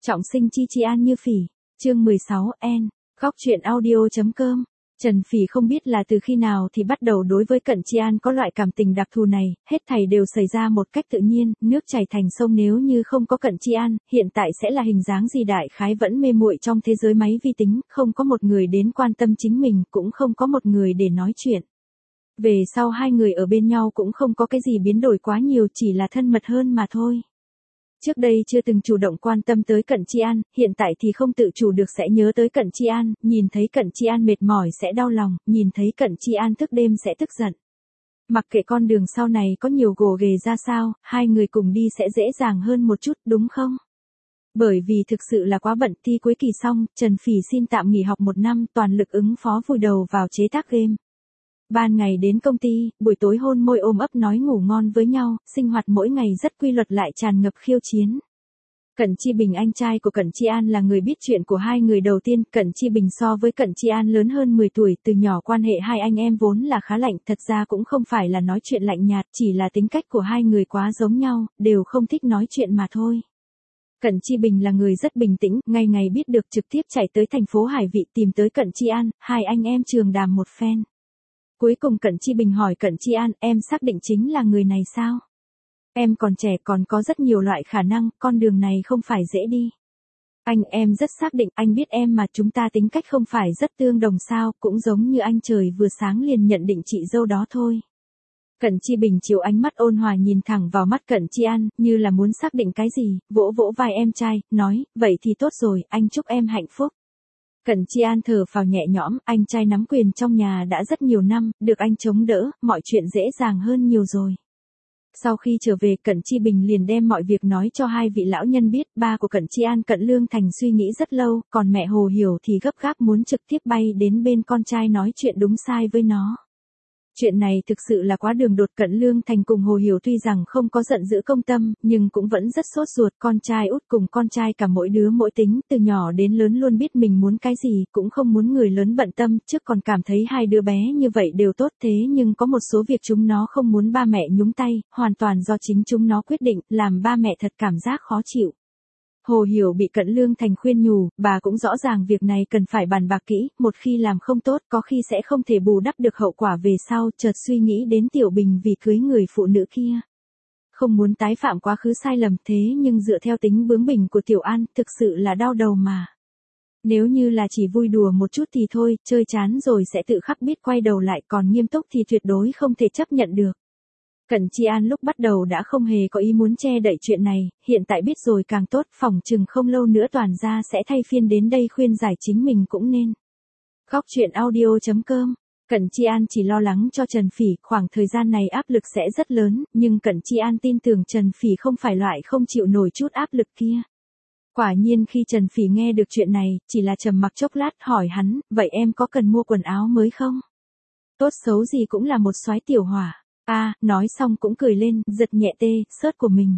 Trọng sinh chi chi an như phỉ. Chương 16 N. Góc truyện audio.com. Trần Phỉ không biết là từ khi nào thì bắt đầu đối với Cận Chi An có loại cảm tình đặc thù này, hết thảy đều xảy ra một cách tự nhiên, nước chảy thành sông, nếu như không có Cận Chi An, hiện tại sẽ là hình dáng gì đại khái vẫn mê muội trong thế giới máy vi tính, không có một người đến quan tâm chính mình, cũng không có một người để nói chuyện. Về sau hai người ở bên nhau cũng không có cái gì biến đổi quá nhiều, chỉ là thân mật hơn mà thôi. Trước đây chưa từng chủ động quan tâm tới Cận Chi An, hiện tại thì không tự chủ được sẽ nhớ tới Cận Chi An, nhìn thấy Cận Chi An mệt mỏi sẽ đau lòng, nhìn thấy Cận Chi An thức đêm sẽ tức giận. Mặc kệ con đường sau này có nhiều gồ ghề ra sao, hai người cùng đi sẽ dễ dàng hơn một chút, đúng không? Bởi vì thực sự là quá bận, thi cuối kỳ xong, Trần Phỉ xin tạm nghỉ học 1 năm, toàn lực ứng phó vùi đầu vào chế tác game. Ban ngày đến công ty, buổi tối hôn môi ôm ấp nói ngủ ngon với nhau, sinh hoạt mỗi ngày rất quy luật lại tràn ngập khiêu chiến. Cận Chi Bình, anh trai của Cận Chi An, là người biết chuyện của hai người đầu tiên. Cận Chi Bình so với Cận Chi An lớn hơn 10 tuổi, từ nhỏ quan hệ hai anh em vốn là khá lạnh, thật ra cũng không phải là nói chuyện lạnh nhạt, chỉ là tính cách của hai người quá giống nhau, đều không thích nói chuyện mà thôi. Cận Chi Bình là người rất bình tĩnh, ngày ngày biết được trực tiếp chạy tới thành phố Hải Vị tìm tới Cận Chi An, hai anh em trường đàm một phen. Cuối cùng Cận Chi Bình hỏi Cận Chi An, em xác định chính là người này sao? Em còn trẻ, còn có rất nhiều loại khả năng, con đường này không phải dễ đi. Em rất xác định, anh biết em mà, chúng ta tính cách không phải rất tương đồng sao, cũng giống như anh trời vừa sáng liền nhận định chị dâu đó thôi. Cận Chi Bình chiếu ánh mắt ôn hòa nhìn thẳng vào mắt Cận Chi An, như là muốn xác định cái gì, vỗ vỗ vai em trai, nói, vậy thì tốt rồi, anh chúc em hạnh phúc. Cận Chi An thở phào nhẹ nhõm, anh trai nắm quyền trong nhà đã rất nhiều năm, được anh chống đỡ, mọi chuyện dễ dàng hơn nhiều rồi. Sau khi trở về, Cận Chi Bình liền đem mọi việc nói cho hai vị lão nhân biết. Ba của Cận Chi An, Cận Lương Thành, suy nghĩ rất lâu, còn mẹ Hồ Hiểu thì gấp gáp muốn trực tiếp bay đến bên con trai nói chuyện đúng sai với nó. Chuyện này thực sự là quá đường đột. Cận Lương Thành cùng Hồ Hiểu tuy rằng không có giận dữ công tâm, nhưng cũng vẫn rất sốt ruột. Con trai út cùng con trai cả mỗi đứa mỗi tính, từ nhỏ đến lớn luôn biết mình muốn cái gì, cũng không muốn người lớn bận tâm, trước còn cảm thấy hai đứa bé như vậy đều tốt, thế nhưng có một số việc chúng nó không muốn ba mẹ nhúng tay, hoàn toàn do chính chúng nó quyết định, làm ba mẹ thật cảm giác khó chịu. Hồ Hiểu bị Cận Lương Thành khuyên nhủ, bà cũng rõ ràng việc này cần phải bàn bạc kỹ, một khi làm không tốt có khi sẽ không thể bù đắp được hậu quả về sau, chợt suy nghĩ đến Tiểu Bình vì cưới người phụ nữ kia. Không muốn tái phạm quá khứ sai lầm, thế nhưng dựa theo tính bướng bỉnh của Tiểu An, thực sự là đau đầu mà. Nếu như là chỉ vui đùa một chút thì thôi, chơi chán rồi sẽ tự khắc biết quay đầu lại, còn nghiêm túc thì tuyệt đối không thể chấp nhận được. Cận Chi An lúc bắt đầu đã không hề có ý muốn che đậy chuyện này, hiện tại biết rồi càng tốt, phỏng chừng không lâu nữa toàn gia sẽ thay phiên đến đây khuyên giải chính mình cũng nên. Góc truyện audio.com. Cận Chi An chỉ lo lắng cho Trần Phỉ, khoảng thời gian này áp lực sẽ rất lớn, nhưng Cận Chi An tin tưởng Trần Phỉ không phải loại không chịu nổi chút áp lực kia. Quả nhiên khi Trần Phỉ nghe được chuyện này, chỉ là trầm mặc chốc lát, hỏi hắn, vậy em có cần mua quần áo mới không? Tốt xấu gì cũng là một soái tiểu hỏa. Nói xong cũng cười lên, giật nhẹ sớt của mình.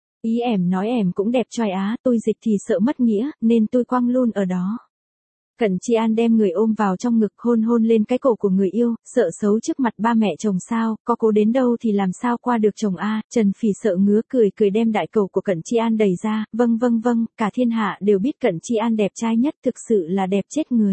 Ý em nói em cũng đẹp trai á, tôi dịch thì sợ mất nghĩa, nên tôi quăng luôn ở đó. Cận Chi An đem người ôm vào trong ngực, hôn hôn lên cái cổ của người yêu, sợ xấu trước mặt ba mẹ chồng sao, có cố đến đâu thì làm sao qua được chồng a. Trần Phỉ sợ ngứa, cười đem đại cầu của Cận Chi An đẩy ra, vâng, cả thiên hạ đều biết Cận Chi An đẹp trai nhất, thực sự là đẹp chết người.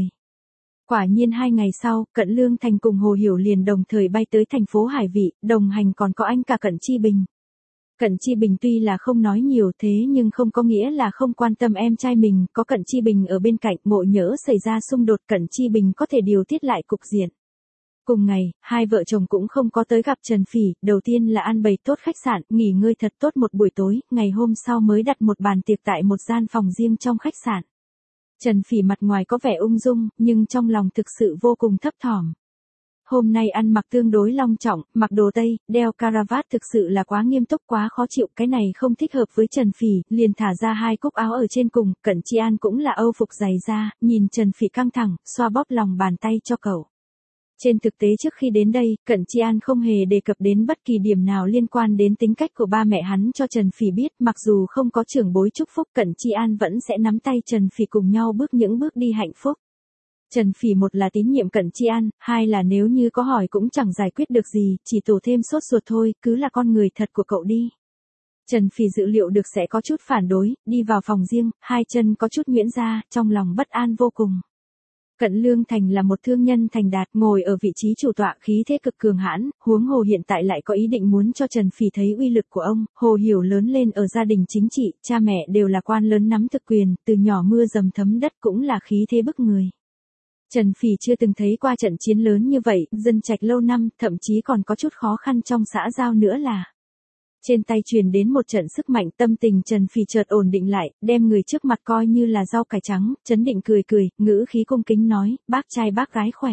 Quả nhiên 2 ngày sau, Cận Lương Thành cùng Hồ Hiểu liền đồng thời bay tới thành phố Hải Vị, đồng hành còn có anh cả Cận Chi Bình. Cận Chi Bình tuy là không nói nhiều thế nhưng không có nghĩa là không quan tâm em trai mình, có Cận Chi Bình ở bên cạnh, ngộ nhỡ xảy ra xung đột Cận Chi Bình có thể điều tiết lại cục diện. Cùng ngày, hai vợ chồng cũng không có tới gặp Trần Phỉ, đầu tiên là ăn bày tốt khách sạn, nghỉ ngơi thật tốt một buổi tối, ngày hôm sau mới đặt một bàn tiệc tại một gian phòng riêng trong khách sạn. Trần Phỉ mặt ngoài có vẻ ung dung, nhưng trong lòng thực sự vô cùng thấp thỏm. Hôm nay ăn mặc tương đối long trọng, mặc đồ tây, đeo caravat thực sự là quá nghiêm túc, quá khó chịu, cái này không thích hợp với Trần Phỉ, liền thả ra 2 cúc áo ở trên cùng. Cận Chi An cũng là âu phục dày da, nhìn Trần Phỉ căng thẳng, xoa bóp lòng bàn tay cho cậu. Trên thực tế trước khi đến đây, Cận Chi An không hề đề cập đến bất kỳ điểm nào liên quan đến tính cách của ba mẹ hắn cho Trần Phỉ biết, mặc dù không có trưởng bối chúc phúc, Cận Chi An vẫn sẽ nắm tay Trần Phỉ cùng nhau bước những bước đi hạnh phúc. Trần Phỉ một là tín nhiệm Cận Chi An, hai là nếu như có hỏi cũng chẳng giải quyết được gì, chỉ tổ thêm sốt ruột thôi, cứ là con người thật của cậu đi. Trần Phỉ dự liệu được sẽ có chút phản đối, đi vào phòng riêng, hai chân có chút nhũn ra, trong lòng bất an vô cùng. Cận Lương Thành là một thương nhân thành đạt, ngồi ở vị trí chủ tọa, khí thế cực cường hãn, huống hồ hiện tại lại có ý định muốn cho Trần Phỉ thấy uy lực của ông. Hồ Hiểu lớn lên ở gia đình chính trị, cha mẹ đều là quan lớn nắm thực quyền, từ nhỏ mưa dầm thấm đất cũng là khí thế bức người. Trần Phỉ chưa từng thấy qua trận chiến lớn như vậy, dân trạch lâu năm, thậm chí còn có chút khó khăn trong xã giao nữa là. Trên tay truyền đến một trận sức mạnh, tâm tình Trần Phỉ chợt ổn định lại, đem người trước mặt coi như là rau cải trắng, chấn định cười cười, ngữ khí cung kính nói, bác trai bác gái khỏe.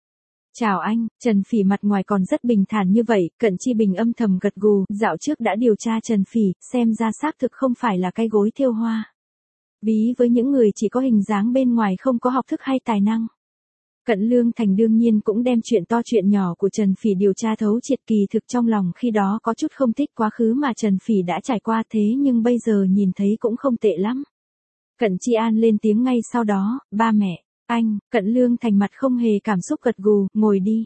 Chào anh, Trần Phỉ mặt ngoài còn rất bình thản như vậy, Cận Chi Bình âm thầm gật gù, dạo trước đã điều tra Trần Phỉ, xem ra xác thực không phải là cái gối thêu hoa. Ví với những người chỉ có hình dáng bên ngoài không có học thức hay tài năng. Cận Lương Thành đương nhiên cũng đem chuyện to chuyện nhỏ của Trần Phỉ điều tra thấu triệt, kỳ thực trong lòng khi đó có chút không thích quá khứ mà Trần Phỉ đã trải qua, thế nhưng bây giờ nhìn thấy cũng không tệ lắm. Cận Chi An lên tiếng ngay sau đó, ba mẹ, anh. Cận Lương Thành mặt không hề cảm xúc gật gù, ngồi đi.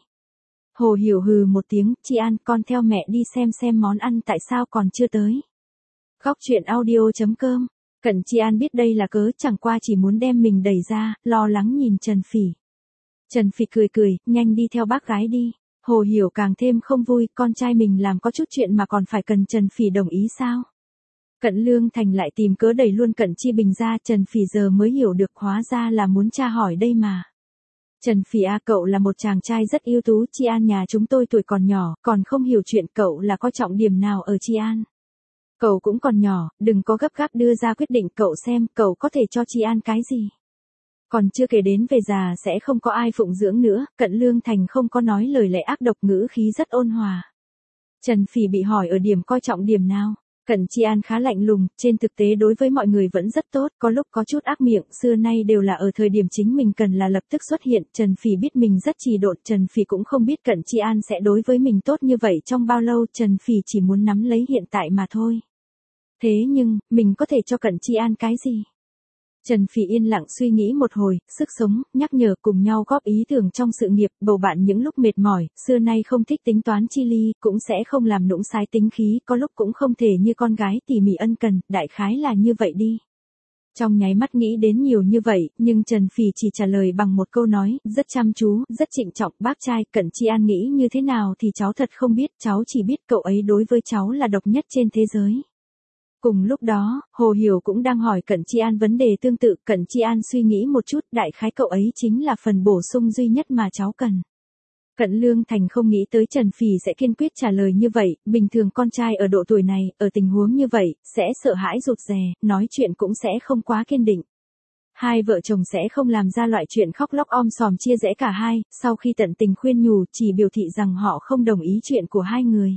Hồ Hiểu hừ một tiếng, Chi An con theo mẹ đi xem món ăn tại sao còn chưa tới. Góc truyện audio.com. Cận Chi An biết đây là cớ, chẳng qua chỉ muốn đem mình đẩy ra, lo lắng nhìn Trần Phỉ. Trần Phỉ cười cười, nhanh đi theo bác gái đi. Hồ Hiểu càng thêm không vui, con trai mình làm có chút chuyện mà còn phải cần Trần Phỉ đồng ý sao? Cận Lương Thành lại tìm cớ đẩy luôn Cận Chi Bình ra, Trần Phỉ giờ mới hiểu được hóa ra là muốn tra hỏi đây mà. Trần Phỉ à, cậu là một chàng trai rất ưu tú, Chi An nhà chúng tôi tuổi còn nhỏ, còn không hiểu chuyện, cậu là coi trọng điểm nào ở Chi An. Cậu cũng còn nhỏ, đừng có gấp gáp đưa ra quyết định, cậu xem cậu có thể cho Chi An cái gì. Còn chưa kể đến về già sẽ không có ai phụng dưỡng nữa, Cận Lương Thành không có nói lời lẽ ác độc, ngữ khí rất ôn hòa. Trần Phỉ bị hỏi ở điểm coi trọng điểm nào, Cận Chi An khá lạnh lùng, trên thực tế đối với mọi người vẫn rất tốt, có lúc có chút ác miệng, xưa nay đều là ở thời điểm chính mình cần là lập tức xuất hiện. Trần Phỉ biết mình rất trì độn, Trần Phỉ cũng không biết Cận Chi An sẽ đối với mình tốt như vậy trong bao lâu, Trần Phỉ chỉ muốn nắm lấy hiện tại mà thôi. Thế nhưng, mình có thể cho Cận Chi An cái gì? Trần Phỉ yên lặng suy nghĩ một hồi, sức sống, nhắc nhở, cùng nhau góp ý tưởng trong sự nghiệp, bầu bạn những lúc mệt mỏi, xưa nay không thích tính toán chi ly, cũng sẽ không làm nũng sái tính khí, có lúc cũng không thể như con gái tỉ mỉ ân cần, đại khái là như vậy đi. Trong nháy mắt nghĩ đến nhiều như vậy, nhưng Trần Phỉ chỉ trả lời bằng một câu nói, rất chăm chú, rất trịnh trọng, bác trai. Cận Chi An nghĩ như thế nào thì cháu thật không biết, cháu chỉ biết cậu ấy đối với cháu là độc nhất trên thế giới. Cùng lúc đó, Hồ Hiểu cũng đang hỏi Cận Chi An vấn đề tương tự, Cận Chi An suy nghĩ một chút, đại khái cậu ấy chính là phần bổ sung duy nhất mà cháu cần. Cận Lương Thành không nghĩ tới Trần Phỉ sẽ kiên quyết trả lời như vậy, bình thường con trai ở độ tuổi này, ở tình huống như vậy, sẽ sợ hãi rụt rè, nói chuyện cũng sẽ không quá kiên định. Hai vợ chồng sẽ không làm ra loại chuyện khóc lóc om sòm chia rẽ cả hai, sau khi tận tình khuyên nhủ chỉ biểu thị rằng họ không đồng ý chuyện của hai người.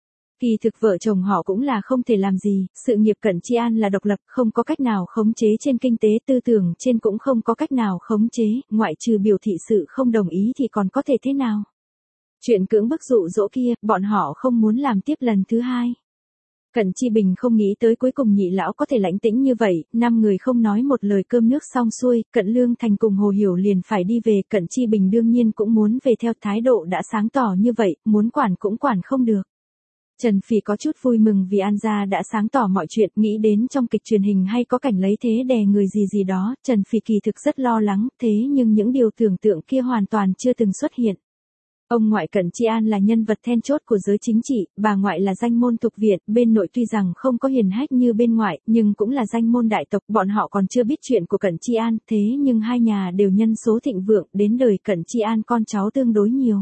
Kỳ thực vợ chồng họ cũng là không thể làm gì, sự nghiệp Cận Chi An là độc lập, không có cách nào khống chế trên kinh tế, tư tưởng trên cũng không có cách nào khống chế, ngoại trừ biểu thị sự không đồng ý thì còn có thể thế nào. Chuyện cưỡng bức dụ dỗ kia, bọn họ không muốn làm tiếp lần thứ hai. Cận Chi Bình không nghĩ tới cuối cùng nhị lão có thể lãnh tĩnh như vậy, 5 người không nói một lời, cơm nước xong xuôi, Cận Lương Thành cùng Hồ Hiểu liền phải đi về, Cận Chi Bình đương nhiên cũng muốn về theo, thái độ đã sáng tỏ như vậy, muốn quản cũng quản không được. Trần Phỉ có chút vui mừng vì An gia đã sáng tỏ mọi chuyện, nghĩ đến trong kịch truyền hình hay có cảnh lấy thế đè người gì gì đó, Trần Phỉ kỳ thực rất lo lắng, thế nhưng những điều tưởng tượng kia hoàn toàn chưa từng xuất hiện. Ông ngoại Cận Chi An là nhân vật then chốt của giới chính trị, bà ngoại là danh môn tục Việt, bên nội tuy rằng không có hiền hách như bên ngoại, nhưng cũng là danh môn đại tộc, bọn họ còn chưa biết chuyện của Cận Chi An, thế nhưng hai nhà đều nhân số thịnh vượng, đến đời Cận Chi An con cháu tương đối nhiều.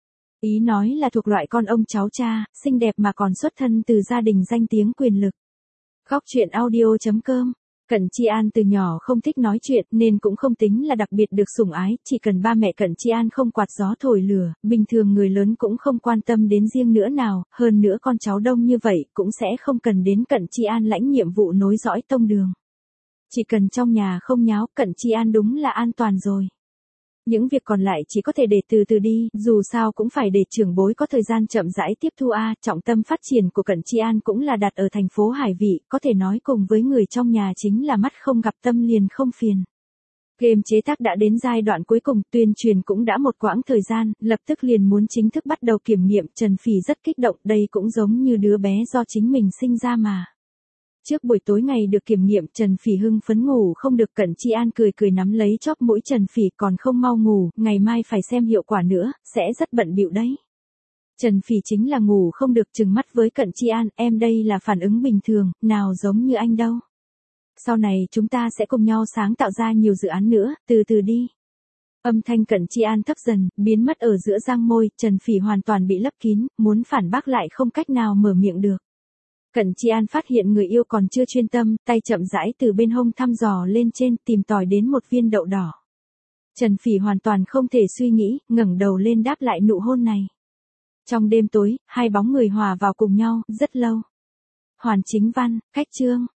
Ý nói là thuộc loại con ông cháu cha, xinh đẹp mà còn xuất thân từ gia đình danh tiếng quyền lực. Góc truyện audio.com. Cận Chi An từ nhỏ không thích nói chuyện nên cũng không tính là đặc biệt được sủng ái, chỉ cần ba mẹ Cận Chi An không quạt gió thổi lửa, bình thường người lớn cũng không quan tâm đến riêng nữa nào, hơn nữa con cháu đông như vậy cũng sẽ không cần đến Cận Chi An lãnh nhiệm vụ nối dõi tông đường. Chỉ cần trong nhà không nháo, Cận Chi An đúng là an toàn rồi. Những việc còn lại chỉ có thể để từ từ đi, dù sao cũng phải để trưởng bối có thời gian chậm rãi tiếp thu trọng tâm phát triển của Cận Chi An cũng là đặt ở thành phố Hải Vị, có thể nói cùng với người trong nhà chính là mắt không gặp tâm liền không phiền. Game chế tác đã đến giai đoạn cuối cùng, tuyên truyền cũng đã một quãng thời gian, lập tức liền muốn chính thức bắt đầu kiểm nghiệm, Trần Phỉ rất kích động, đây cũng giống như đứa bé do chính mình sinh ra mà. Trước buổi tối ngày được kiểm nghiệm, Trần Phỉ hưng phấn ngủ không được. Cận Chi An cười cười nắm lấy chóp mũi Trần Phỉ, còn không mau ngủ, ngày mai phải xem hiệu quả nữa, sẽ rất bận bịu đấy. Trần Phỉ chính là ngủ không được, trừng mắt với Cận Chi An, em đây là phản ứng bình thường, nào giống như anh đâu. Sau này chúng ta sẽ cùng nhau sáng tạo ra nhiều dự án nữa, từ từ đi. Âm thanh Cận Chi An thấp dần, biến mất ở giữa răng môi, Trần Phỉ hoàn toàn bị lấp kín, muốn phản bác lại không cách nào mở miệng được. Cận Chi An phát hiện người yêu còn chưa chuyên tâm, tay chậm rãi từ bên hông thăm dò lên trên, tìm tòi đến một viên đậu đỏ. Trần Phỉ hoàn toàn không thể suy nghĩ, ngẩng đầu lên đáp lại nụ hôn này. Trong đêm tối, hai bóng người hòa vào cùng nhau, rất lâu. Hoàn Chính Văn, Cách Chương.